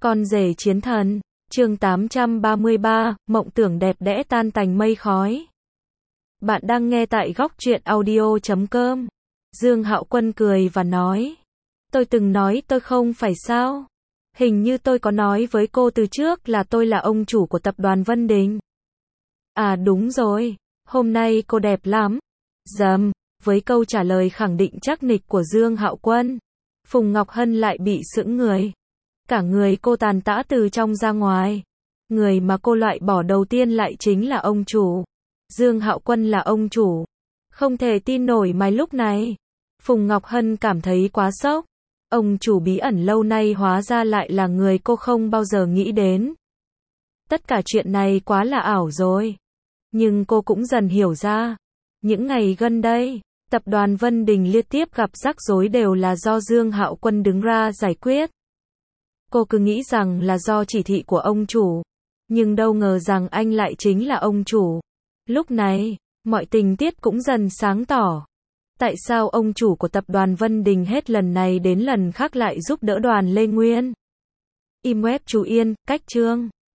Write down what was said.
Con rể chiến thần, chương 833, mộng tưởng đẹp đẽ tan tành mây khói. Bạn đang nghe tại góc truyện audio.com. Dương Hạo Quân cười và nói. Tôi từng nói tôi không phải sao? Hình như tôi có nói với cô từ trước là tôi là ông chủ của tập đoàn Vân Đình. À đúng rồi, hôm nay cô đẹp lắm. Dầm, với câu trả lời khẳng định chắc nịch của Dương Hạo Quân, Phùng Ngọc Hân lại bị sững người. Cả người cô tàn tã từ trong ra ngoài. Người mà cô loại bỏ đầu tiên lại chính là ông chủ. Dương Hạo Quân là ông chủ. Không thể tin nổi mà lúc này. Phùng Ngọc Hân cảm thấy quá sốc. Ông chủ bí ẩn lâu nay hóa ra lại là người cô không bao giờ nghĩ đến. Tất cả chuyện này quá là ảo rồi. Nhưng cô cũng dần hiểu ra. Những ngày gần đây, tập đoàn Vân Đình liên tiếp gặp rắc rối đều là do Dương Hạo Quân đứng ra giải quyết. Cô cứ nghĩ rằng là do chỉ thị của ông chủ. Nhưng đâu ngờ rằng anh lại chính là ông chủ. Lúc này, mọi tình tiết cũng dần sáng tỏ. Tại sao ông chủ của tập đoàn Vân Đình hết lần này đến lần khác lại giúp đỡ đoàn Lê Nguyên? Im web chú Yên, cách chương.